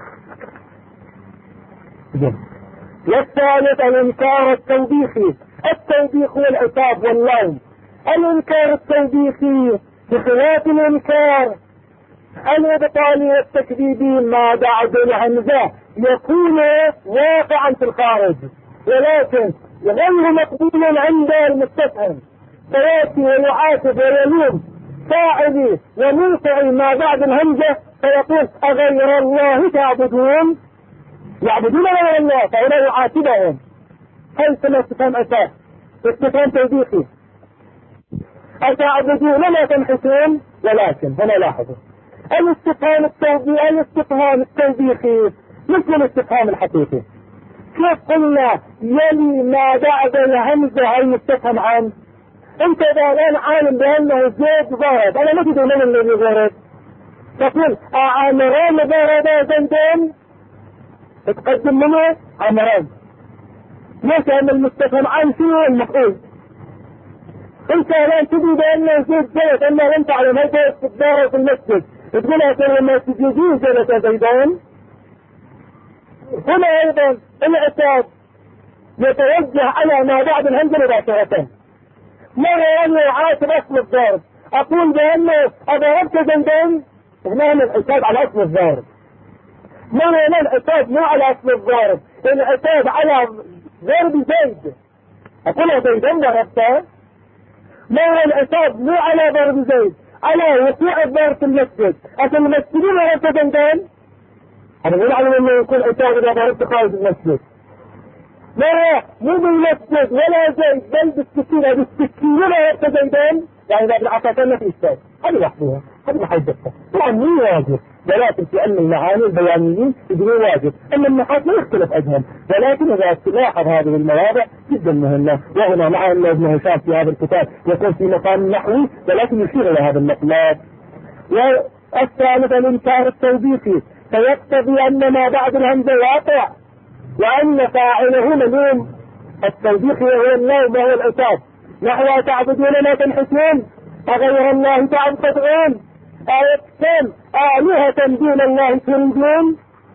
والثالث الإنكار التوبيخي. التوبيخ هو العتاب واللوم. الإنكار التوبيخي بخلاف الإنكار الإبطالي والتكذيبي ما بعد الهمزة يكون واقعا في الخارج، ولكن غير مقبول عند المستفهم، فيأتي ويعاتب ويلوم فاعلي ومنفعي ما بعد الهمزة، فيقول أغير الله تعبدون. يعبدون غير الله فهنا يعاتبهم. هل استفهام أساس استفهام توبيخي أتعبدون ما تنحتون؟ ولكن هنا لاحظوا الاستفهام التوبيخي مثل الاستفهام الحقيقي. كيف قلنا يلي ما بعد الهمزة المستفهم عنه؟ انت اذا الان عالم بانه زيد ضرب، انا ما تدري من الذي ضرب، تقول عامران ضربا زيدين، تقدم منه عامران. ليش؟ لان المستفهم عن فيه المفعول. انت الان تدري بانه زيد جلس، اما لم تعلم هل جلس في الدار في المسجد تقول لما تجدين جلس زيدان. هنا ايضا العتاب يتوجه على ما بعد الهمزة مباشرة. مرة أنه يعاتب أصل الضرب، أقول بأنه أضربت زيدين، هنا العتاب على أصل الضرب. مرة العتاب مو على أصل الضرب، العتاب على ضرب زيد، أقول زيدين ضربته. مرة العتاب مو على ضرب زيد، على وقوع الضرب في المسجد، أصل المسجدين ضربت زيدين. أنا لا أعلم أنه يكون عتاب إذا ضربت خارج المسجد. مرة مو بالمسجد ولا زيد، بل بالسكينة، بالسكينة ضربت زيدين، يعني إذا بالعصا كان في إشكال. هذه وحدها، هذه ما حيدتها، طبعا مو واجب، ولكن في علم المعاني البيانيين يقولون واجب. أما النحاة ما يختلف أجهم، ولكن إذا تلاحظ هذه المواضع جدا مهمة. وهنا مع أن ابن هشام في هذا الكتاب يكون في مقام نحوي، ولكن يشير إلى هذا المقدار. والثالث الإنكار التوبيخي، فيقتضي أن ما بعد الهمزة واقع، وأن فاعله ملوم. التوبيخ هو اللوم وهو العتاب، نحو تعبدون ما تنحتون أغير الله تدعون أيكتم آلهة دون الله تريدون.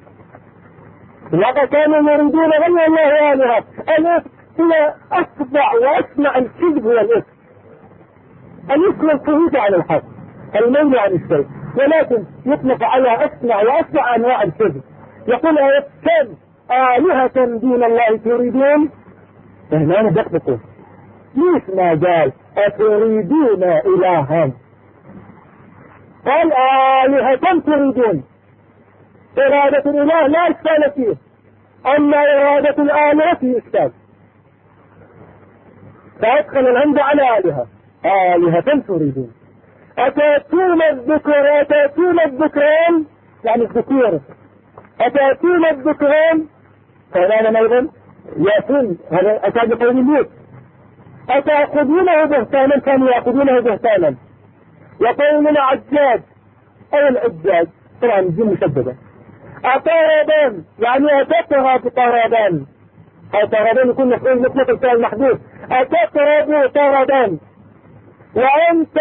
لقد كانوا يريدون غير الله آلهة. الإفك هو أفظع وأسمع الكذب، هو الإفك، الإفك الخروج عن الحق، الميل عن الشيء، ولكن يطلق على أسمع وأسمع أنواع الكذب. يقول أيكتم آلهة دون الله تريدون. هنا ندققوا ليش ما قال أتريدون إلها؟ قال آلهة تريدون. إرادة الإله لا إشكال فيه، أما إرادة الآلهة في إشكال. فأدخل الهمزة على آلهة تريدون. أتأتون الذكران يعني الذكور، أتأتون الذكران فلانا أيضا يأتون، هذا أتى بقول الموت. أتأخذونه بهتانا، كانوا يأخذونه بهتانا. يقولون عجاج أو العجاج، طبعا الجن مشددة. أطردان يعني أتقرب طردان، أو طردان يكون مفعول مطلق الفعل محذوف. أتقرب طردان. وأنت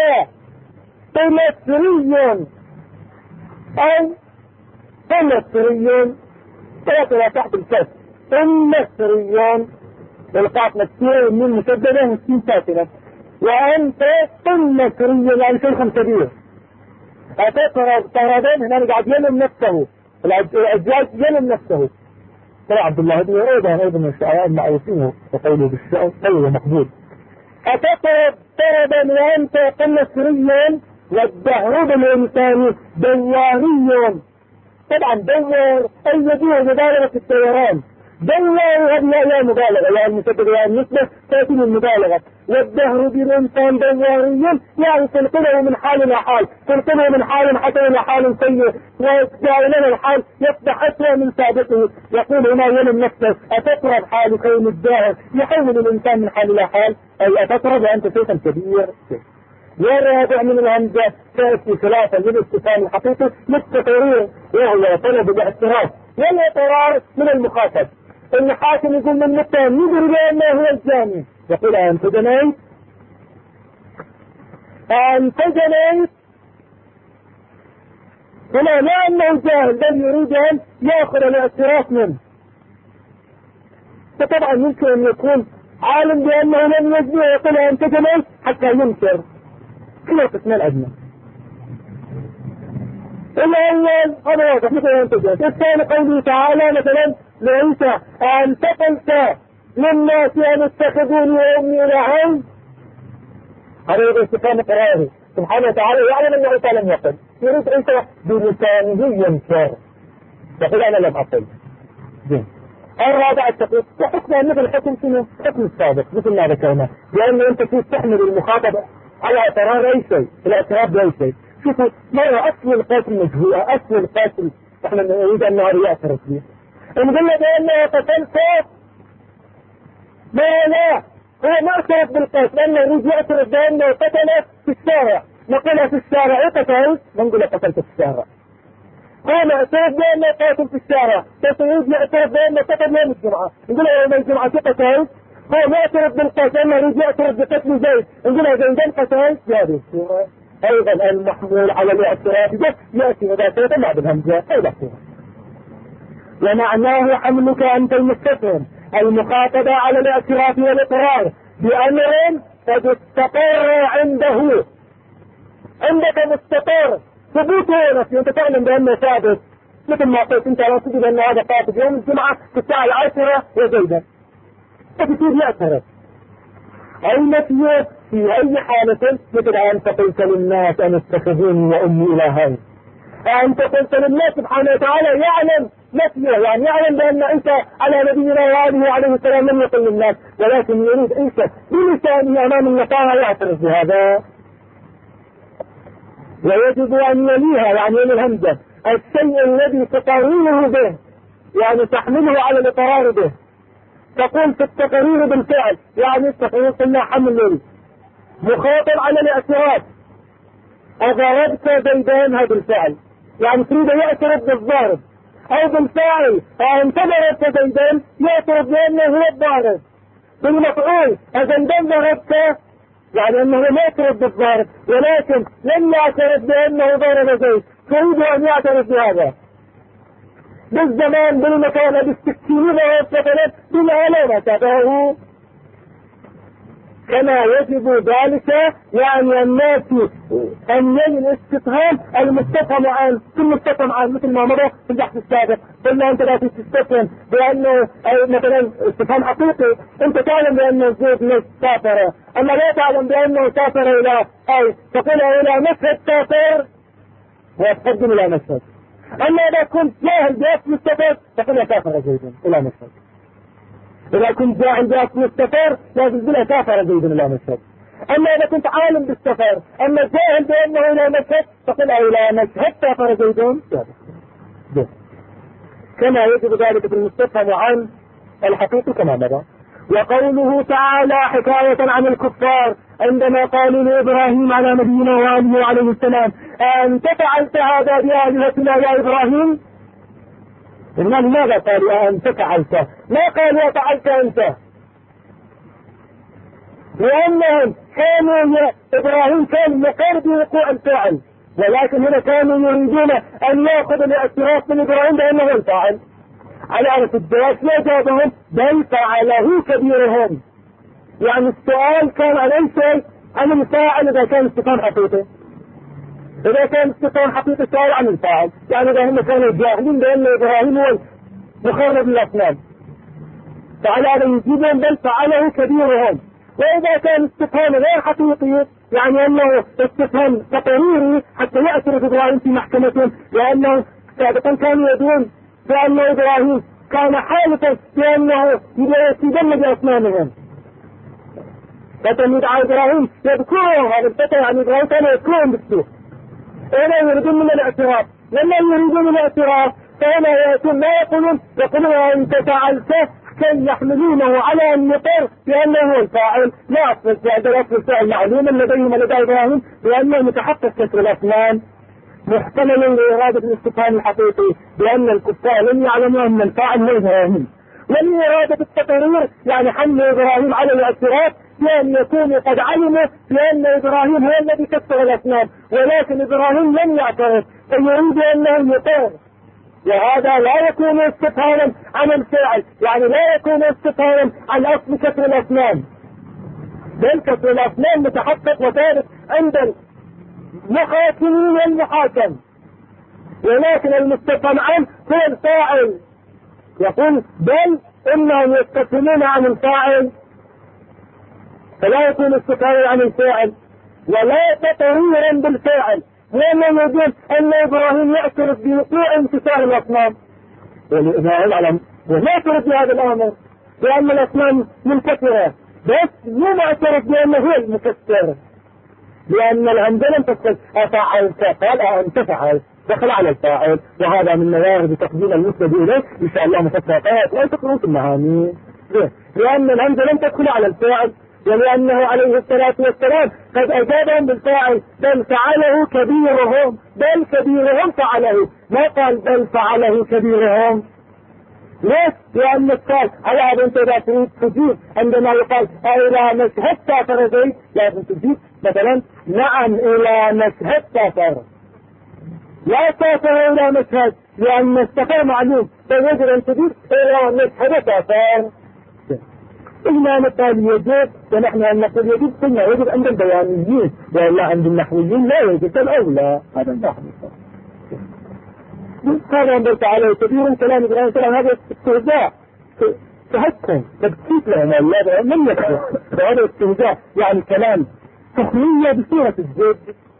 تمثري أو تمثري، ثلاثة تحت الكسر، تمثري القاف مكسورة والنون مشددة والسين ساكنة. وأنت تمثري يعني شيخ كبير. أتقرب طردان، هنا قاعد يلم نفسه، العجاج يلم نفسه. ترى عبد الله بن عروبة أيضا من الشعراء المعروفين وقوله بالشعر قوله مقبول. أتقرب طردا وأنت تمثري، والدهر بالإنسان دواري. طبعا دوار أي يديه مبالغة في الطيران، دوار هذه لا مبالغة، يعني المسبب يعني النسبة تأتي من المبالغة. والدهر بالإنسان دواري يعني تنقله من حال إلى حال، تنقله من حال حسن إلى حال سيء، ودائما الحال يصبح أسوأ من سابقه. يقول هنا يلم نفسه أتقرب حال كون الداهر يحول الإنسان من حال إلى حال، أي أتقرب وأنت شيئا كبير. والرابع من الهمزة تأتي ثلاثة للاستفهام الحقيقي للتقرير، وهو طلب الاعتراف والإقرار من المخاطب. الحاكم يقول للمتهم يدري بأنه هو الزاني، يقول أنت جنيت، أنت جنيت. هنا لا أنه جاهل، بل يريد أن يأخذ الاعتراف منه. فطبعا يمكن أن يكون عالم بأنه لم يجني ويقول أنت جنيت حتى ينكر. كل القسم الأدنى. الأول هذا واضح مثل أن تجد. الثاني قوله تعالى مثلا لعيسى أنت قلت للناس أن اتخذوني وأمي إلهين. هذا يقول استفهام قراره سبحانه وتعالى يعلم أن عيسى لم يقل، يريد عيسى بلسانه ينكر، يقول أنا لم أقل. زين. الرابع التقييد وحكمه مثل حكم شنو؟ حكم السابق مثل ما ذكرنا، لأنه أنت تستحمل المخاطبة على اعتراض أي شيء، الاعتراف بأي شيء. شوفوا ما هو أصل القاتل مجهولة، أصل القاتل احنا نريد أن يعترف به. نقول له بأنه قتلته ما لا هو ما اعترف بالقتل، لأنه يريد يعترف بأنه قتله في الشارع، نقولها في الشارع قتل، ما نقول له قتلته في الشارع. هو معترف بأنه قاتل في الشارع، يريد يعترف بأنه قتل يوم الجمعة، نقول له يوم الجمعة قتل. هو ما يعترف بالقتل، لأنه يريد يعترف بقتل زيد، نقول له زيدان قتل في هذه الصورة. أيضا المحمول على الاعتراف يأتي مباشرة بعد الهمزة أيضا. ومعناه حملك أنت المستفهم المخاطبة على الاعتراف والإقرار بأمر قد استقر عنده، عندك مستقر ثبوته نفسي، أنت تعلم بأنه ثابت، مثل ما قلت أنت لو تجد أن هذا ثابت يوم الجمعة في الساعة 10 وزيدا فتسير يعترف. أي نفيه في أي حالة مثل أن قلت للناس أن اتخذوني وأمي إلهين، أنت قلت للناس سبحانه وتعالى يعلم نفيه، يعني يعلم بأن أنت على نبينا وآله عليه السلام لم يقل للناس، ولكن يريد أنت بلسانه أمام النصارى يعترف بهذا. ويجب أن يليها يعني الهمزة الشيء الذي تقرره به، يعني تحمله على الإقرار به. تقول في التقرير بالفعل، يعني التقرير قلنا حمل مخاطب على الاعتراف. أضربت زيدان هذا الفعل، يعني تريد يعترف بالضارب أو بالفاعل، فأنت ضربت زيدان يعترف بأنه هو الضارب. بالمفعول زيدان ضربته، يعني أنه ما يعترف بالضارب، ولكن لم يعترف بأنه ضرب زيد، تريد أن يعترف بهذا. بالزمان بالمكان بالسكين والسفلات بالعلامة تبعه. كما يجب ذلك يعني الناس أن يلي الاستفهام المستفهم عن كل مستفهم عن مثل ما مضى في البحث السابق. قلنا أنت لا تستفهم بأنه مثلا استفهام حقيقي، أنت تعلم بأنه زيد ليس سافر، أما لا تعلم بأنه سافر إلى أي تقول إلى مشهد سافر وتقدم إلى مشهد. أما إذا كنت جاهل بأسم السفر تقول سافر زيد إلى مشهد. إذا كنت جاهل بأسم السفر لازم تقول سافر زيد إلى مشهد. أما إذا كنت عالم بالسفر أما جاهل بأنه إلى مشهد تقول إلى مشهد سافر زيد. كما يجب ذلك في المستفهم عن الحقيقي كما مضى. وقوله تعالى حكاية عن الكفار عندما قالوا لإبراهيم على نبينا وآله عليه السلام أنت فعلت هذا بآلهتنا يا إبراهيم؟ لماذا قالوا أنت فعلت؟ ما قالوا فعلت أنت، لأنهم كانوا إبراهيم كان مقر بوقوع الفعل، ولكن هنا كانوا يريدون أن يأخذ الاعتراف من إبراهيم بأنه الفاعل. على أن الدراسة لا جابهم بل فعله كبيرهم، يعني السؤال كان عن أي شيء عن الفاعل إذا كان استفهام حقيقي. إذا كان استفهام حقيقي السؤال عن الفاعل، يعني إذا هم كانوا جاهلين بأن إبراهيم هو مخرب الأصنام فعلى أن يجيبهم بل فعله كبيرهم. وإذا كان استفهام غير حقيقي يعني أنه استفهام تقريري حتى يعترف إبراهيم في محكمتهم، لأنه سابقا كانوا يدون بأن إبراهيم كان حالفا بأنه يدمج أصنامهم، فتن يدعى إبراهيم يذكرهم هذا الفتى، يعني إبراهيم كان يذكرهم بالسوء. هنا يريدون من الاعتراف، لما يريدون الاعتراف فهنا يأتون ما يقولون أنت فعلته كي يحملونه على النطر بأنه هو الفاعل. لا أصل الفعل، أصل الفعل معلوما لديهم لدى إبراهيم بأنه متحقق كسر الأسنان محتمل لإرادة الاستفهام الحقيقي، بأن الكفار لم يعلموا أن الفاعل هو إبراهيم. ولم إرادة التقرير يعني حمل إبراهيم على الاعتراف بأن يكونوا قد علموا بأن إبراهيم هو الذي كسر الأسنان، ولكن إبراهيم لم يعترف فيريد أنه يطير. وهذا لا يكون استفهاما عن الفعل، يعني لا يكون استفهاما عن أصل كسر الأسنان، بل كسر الأسنان متحقق وثابت عند المحاكمين والمحاكم، ولكن المستفهم عنه هو الفاعل. يقول بل إنهم يستفهمون عن الفاعل، فلا يكون استفهاما عن الفاعل ولا تقريرا بالفاعل، لأنه يقول أن إبراهيم يعترف بوقوع انتصار الأصنام. والإبراهيم علم وما ترد هذا الأمر لأن الأصنام منكسرة، بس مو معترف بأنه هو المكسر، لأن الهمزة لم تقل أفعل فقال أنت فعل، دخل على الفاعل، وهذا من موارد تقديم المسند إليه إن شاء الله مفسرات لا تقرون في المعاني، لأن الهمزة لم تدخل على الفاعل، ولأنه عليه الصلاة والسلام قد أجابهم بالفاعل بل فعله كبيرهم، بل كبيرهم فعله، ما قال بل فعله كبيرهم. ليش؟ لأن السؤال على هذا أنت إذا تريد تجيب عندما يقال إلى مشهد سافر زيد لازم تجيب مثلا نعم إلى مشهد سافر، لا سافر إلى مشهد لأن السفر معلوم، فيجب أن تجيب إلى مشهد سافر. إلا مثال يجب، ونحن أن نقول يجب قلنا يجب عند البيانيين، وإلا عند النحويين لا يجب الأولى. هذا النحو هذا أنبرت عليه كبير كلام إبراهيم السلام، هذا استهزاء تهكم تبكيت لهم الله من يكفر، وهذا استهزاء يعني كلام سخرية بصورة الزيت.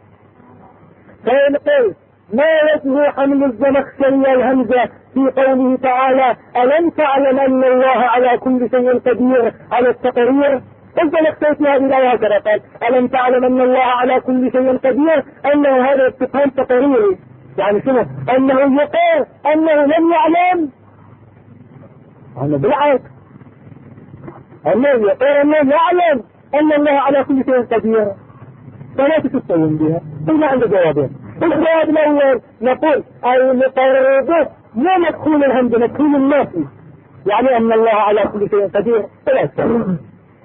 فيقول ما وجه حمل الزمخشري الهمزة في قوله تعالى ألم تعلم أن الله على كل شيء قدير على التقرير؟ الزمخشري في هذه الآية هكذا قال ألم تعلم أن الله على كل شيء قدير، أنه هذا استفهام تقريري، يعني شنو؟ أنه يقول أنه لم يعلم، أنه بالعكس أنه يقول أنه يعلم أن الله على كل شيء قدير، فلا تستوون بها. إلا عند جوابين. الجواب الأول نقول المقررات لا مدخول الهمزة، مدخول النافي، يعني أن الله على كل شيء قدير فلا يستوون.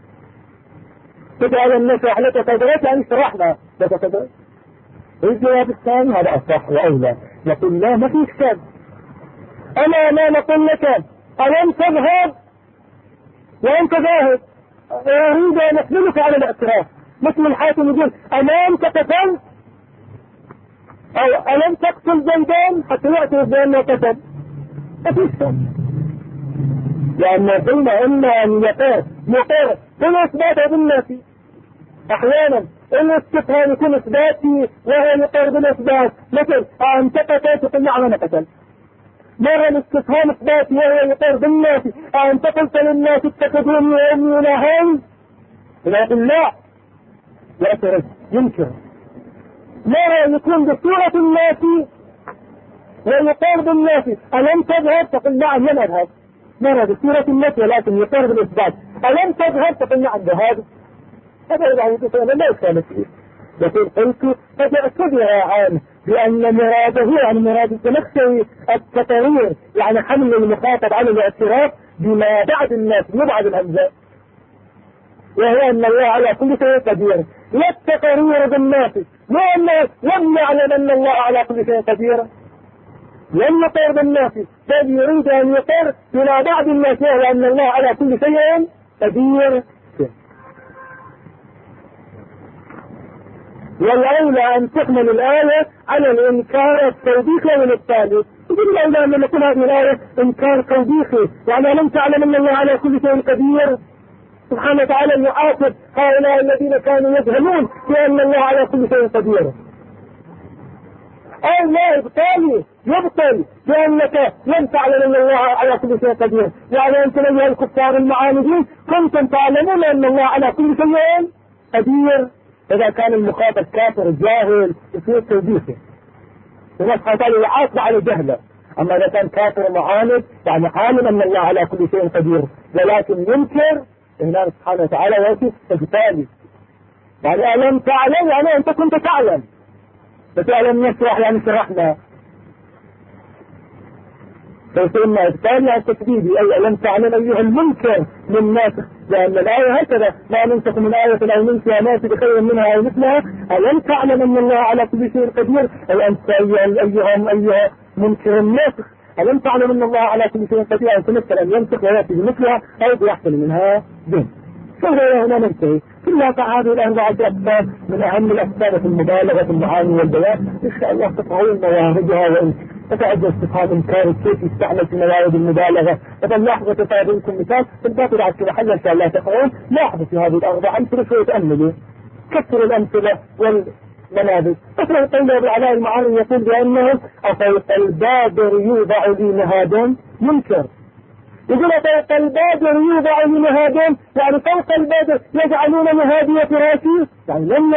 فجعل النفع لك قدرات يعني شرحنا لك قدرات. الجواب الثاني هذا أصح وأولى، نقول لا ما في إشكال. أنا ما نقول لك ألم تذهب وأنت ذاهب، أريد أن أحملك على الاعتراف، مثل الحاكم يقول أمامك قتلت أو ألم تقتل زيدان حتى يعترف بأنه قتل، ما في إشكال. لأن قلنا إما أن يقول مقر كل إثباته بالنفي، أحيانا الاستفهام يكون إثباتي وهو يقر بالإثبات، مثل أنت قتلت تقول نعم أنا قتلت. مرة الاستفهام إثباتي وهو يقر بالنفي، أنت قلت للناس اتخذوني وأمي إلهين، لكن لا يعترف ينكر. مرة يكون بصورة النافي ويقر بالنافي، ألم تذهب تقول نعم لم أذهب. مرة بصورة النفي ولكن يقر بالإثبات، ألم تذهب تقول نعم ذهب. هذا يعني يقول لا يكون فيه. يقول قلت فتعتبر عنه بأن مراده يعني مراد الزمخشري التقرير، يعني حمل المخاطب على الاعتراف بما بعد الناس يبعد الهمزة، وهو أن الله على كل شيء قدير، لا التقرير بالناس، لا أنه لم يعلم أن الله على كل شيء قدير، لم يقر بالناس، بل يريد أن يقر بما بعد الناس وهو أن الله على كل شيء قدير. والأولى أن تحمل الآية على الإنكار التوبيخي والتالي. يقول الأولى أن نكون هذه الآية إنكار توبيخي، يعني لم تعلم أن الله على كل شيء قدير، سبحانه وتعالى يعاقب هؤلاء الذين كانوا يجهلون بأن الله على كل شيء قدير. أو لا إبطالي يبطل بأنك لم تعلم أن الله على كل شيء قدير، يعني أنتم أيها الكفار المعاندين كنتم تعلمون أن الله على كل شيء قدير. إذا كان المخاطب كافر جاهل يصير توبيخه، الله سبحانه وتعالى يعاقب على جهله. أما إذا كان كافر معاند يعني عالم أن الله على كل شيء قدير ولكن ينكر، الله سبحانه وتعالى يوصف إبطالي، يعني ألم تعلم يعني أنت كنت تعلم، فتعلم نشرح يعني شرحنا، فيصيرنا إبطالي يعني تكذيبي، أي ألم تعلم أيها المنكر من ناسخ، لأن الآية هكذا لا ننسخ من آية أو ننسى ناس بخير منها أو مثلها، ألم تعلم أن الله على كل شيء قدير، أي أنت أيها منكر الناسخ، ألم تعلم أن الله على كل شيء قدير، أن تمثل أن ينسخ ويأتي بمثلها أو بيحصل منها دين. فهذا هنا ننتهي. كل هذه الأربعة أسباب من أهم الأسباب في المبالغة في المعاني والبيان، إن شاء الله تفعلون مواردها، وإن تتعدى استفهام إنكار كيف يستعمل في موارد المبالغة. فلاحظ وتتابعكم مثال في الباطل على كل حل إن شاء الله تفعلون. لاحظوا في هذه الأربعة أمثلة وتأملوا، كثروا الأمثلة والمنابذ. مثلا قيل أبو العلاء المعاري يقول بأنه أفوق البادر يوضع لي مهاد منكر، يقول فوق البادر يوضع لمهادين، يعني فوق البادر يجعلون مهادي فراشي، يعني لم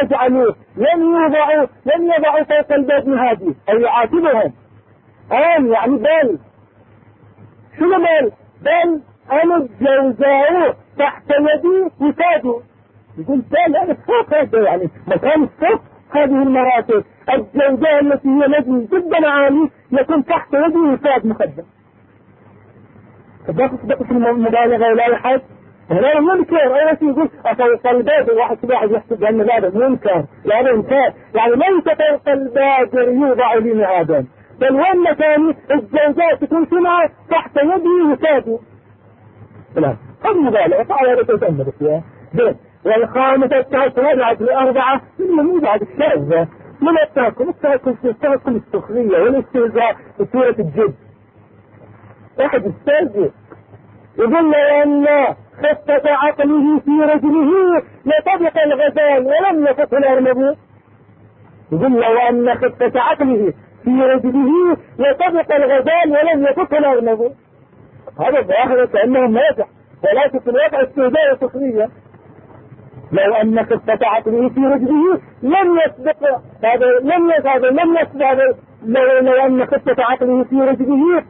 يضعوا فوق الباد مهادي أو يعاتبهم. يعني بل شنو بل أنا الجوزاء تحت يدي وسادوا. يقول بل أنا فوق هذا، يعني مكان فوق هذه المراتب. الجوزاء التي هي نجم جدا عالي يكون تحت يدي وساد مقدم. فبقى في المبالغة ولا يحد هنا منكر. أي شيء يقول فوق البادر، واحد يحسب أن هذا منكر، لا هذا إنكار، يعني ليس فوق البادر يوضع لمهادين، بل وين مكاني الجوزاء تكون سمعة تحت يدي وسادي. لا هذه مبالغة فعلا لا تتأمل فيها. والخامسة التهكم العدل 4 من بعد الشاذة من التهكم السخرية والاستهزاء في سورة الجد. واحد استهزئ يقول له أن خفة عقله في رجله لطبق الغزال ولم يفقه الأرنب. يقول له أن خفة عقله في رجله لطبق الغزال ولم يفقه الأرنب. هذا الظاهر كأنه مازح، ولكن في الواقع استهزاء سخرية. لو أن خفة عقله في رجله لم يسبق هذا، لو أن خفة عقله في رجله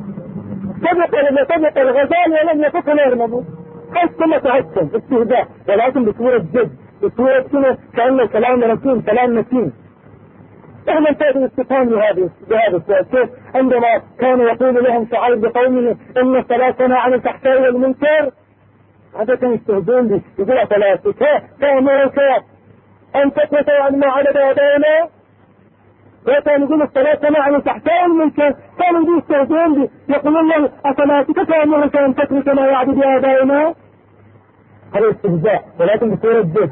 سبق الغزال ولم يفقه الأرنب. حيث كما تهكم استهزاء، ولكن بصورة جد، بصورة كأن الكلام نسيم، كلام نسيم. احنا انتهت الاستفهام بهذا السؤال. كيف عندما كان يقول لهم شعيب بقومه إن صلاتنا عن الفحشاء والمنكر، هذا كان يستهزئون به. يقول صلاتك كأمرك أن تترك عن ما عدد آبائنا، وكان يقول الصلاتنا عن الفحشاء والمنكر، كانوا يستهزئون به. يقولون له أصلاتك كأمرك أن تترك ما يعبد آبائنا. هذا استهزاء ولكن بصورة جد.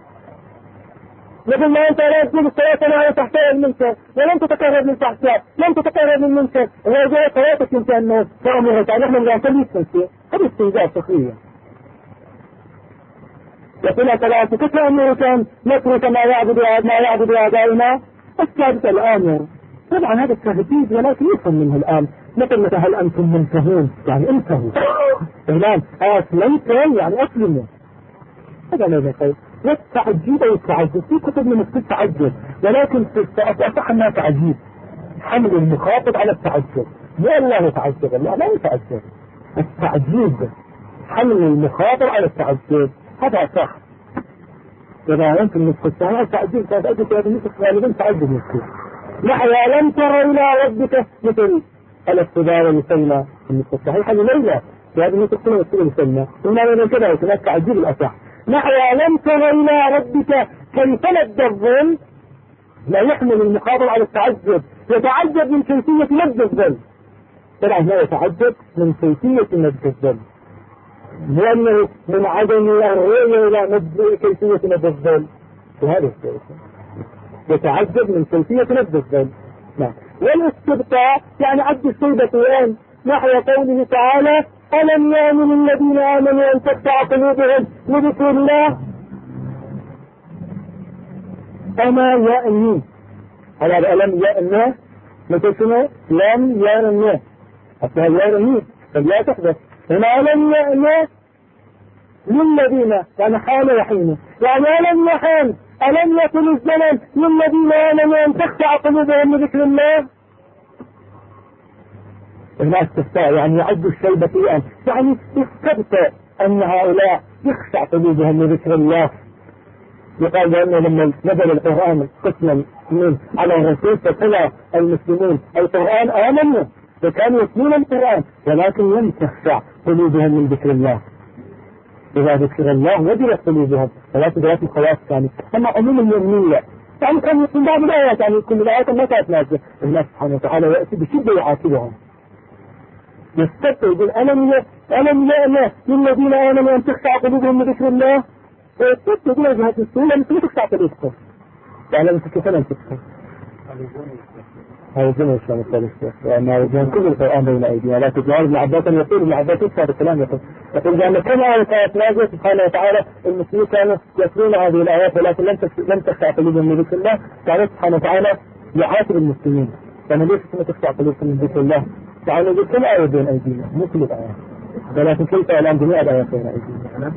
مثل ما أنت لا تقول الصلاتنا عن الفحشاء والمنكر ولم تتقرب من الفحشاء، لم تتقرب من المنكر، وجاء صلاتك انت أنه كأمرك، يعني نحن لا نسلم. هذا استهزاء سخرية. يقول صلاتك كأمرك أن نترك ما يعبد آبائنا. الثالث الآمر، طبعا هذا التهديد ولكن يفهم منه الآن. مثل هل أنتم منتهون، يعني انتهوا الآن. أسلمتم يعني أسلموا. هذا ماذا خير؟ والتعجيب أو التعجب في كتب من التعجب، ولكن أصح أنها تعجيب، حمل المخاطب على التعجب. لا الله يتعجب، الله لا يتعجب. التعجيب حمل المخاطب على التعجب، هذا صح. إذا أنت النسخ الثانية التعجيب كانت أجل في هذا النسخ غالبا تعجب نسخ. نحيا لم تر إلى ربك مثل الاستدار والسلمى. النسخ الصحيحة لليلة في هذا النسخ كله والسلمى، ثم من كذا وكذا تعجيب الأصح. نحيا لم تر إلى ربك كيف مد الظل، لا يحمل المخاطب على التعجب، يتعجب من كيفية مد الظل. طبعا لا يتعجب من كيفية مد الظل، لأنه من عدم الرؤية إلى مد كيفية مد الظل. وهذا الشيء يتعجب من كيفية مد الظل. نعم. والاستبقاء يعني عد السيدة الآن نحو قوله تعالى ألم يأمن الذين آمنوا أن تخشع قلوبهم لذكر الله. أما يأمن هذا ألم يأمن مثل شنو؟ لم يأمن أصلا يأمن فلا تحدث هنا. ألم يأمن للذين يعني حال يحين، يعني ألم يحين، ألم يكن الزمن للذين آمنوا أن تخشع قلوبهم لذكر الله. هنا استفتاء يعني يعد الشيء بطيئا، يعني استبطأ أن هؤلاء يخشع قلوبهم لذكر الله. يقال لأنه لما نزل القرآن قسما من على الرسول فطلع المسلمون القرآن آمنوا وكانوا يتلون القرآن، ولكن لم تخشع قلوبهم من ذكر الله. إذا ذكر الله وجلت قلوبهم، ولكن ذات الخلاص كانت أما عموم اليومية، يعني كان يكون بعض الآيات، يعني كل الآيات ما كانت نازلة. الله سبحانه وتعالى يأتي بشدة يعاتبهم. يستبقى يقول ألم يأمن للذين آمنوا أن تخشع قلوبهم لذكر الله. ويستبقى يقول هذه السورة لم تخشع قلوبكم، يعني لم تكن فلن تخشع. هذا جمع الإسلام الثالث، وأن يجعل كل القرآن بين أيدينا. لا تجعل ابن عباس يقول ابن عباس يكفى بالكلام يقول بأن كل آيات نازلة سبحانه وتعالى المسلمين كانوا يتلون هذه الآيات ولكن لم تخشع قلوبهم من ذكر الله. تعالى سبحانه وتعالى يعاتب المسلمين، فأنا ليش ما تخشع قلوبكم من ذكر الله؟ تعالى يقول كل آية بين أيدينا مو كل الآيات. ولكن كيف الآن جميع الآيات بين أيدينا؟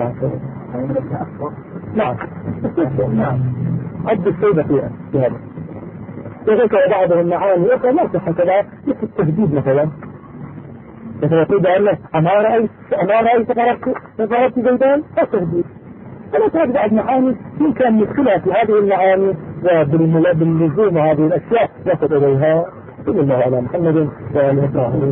نعم نعم عد السيدة في هذا وذكر بعضهم معاني أخرى لا صح كذا مثل التهديد مثلا يقول بأنه أما رأيت ضربت زيدان التهديد أنا تعرف بعض معاني يمكن مشكلة في هذه المعاني وباللزوم هذه الأشياء نصل إليها صلى الله على محمد وعلى آله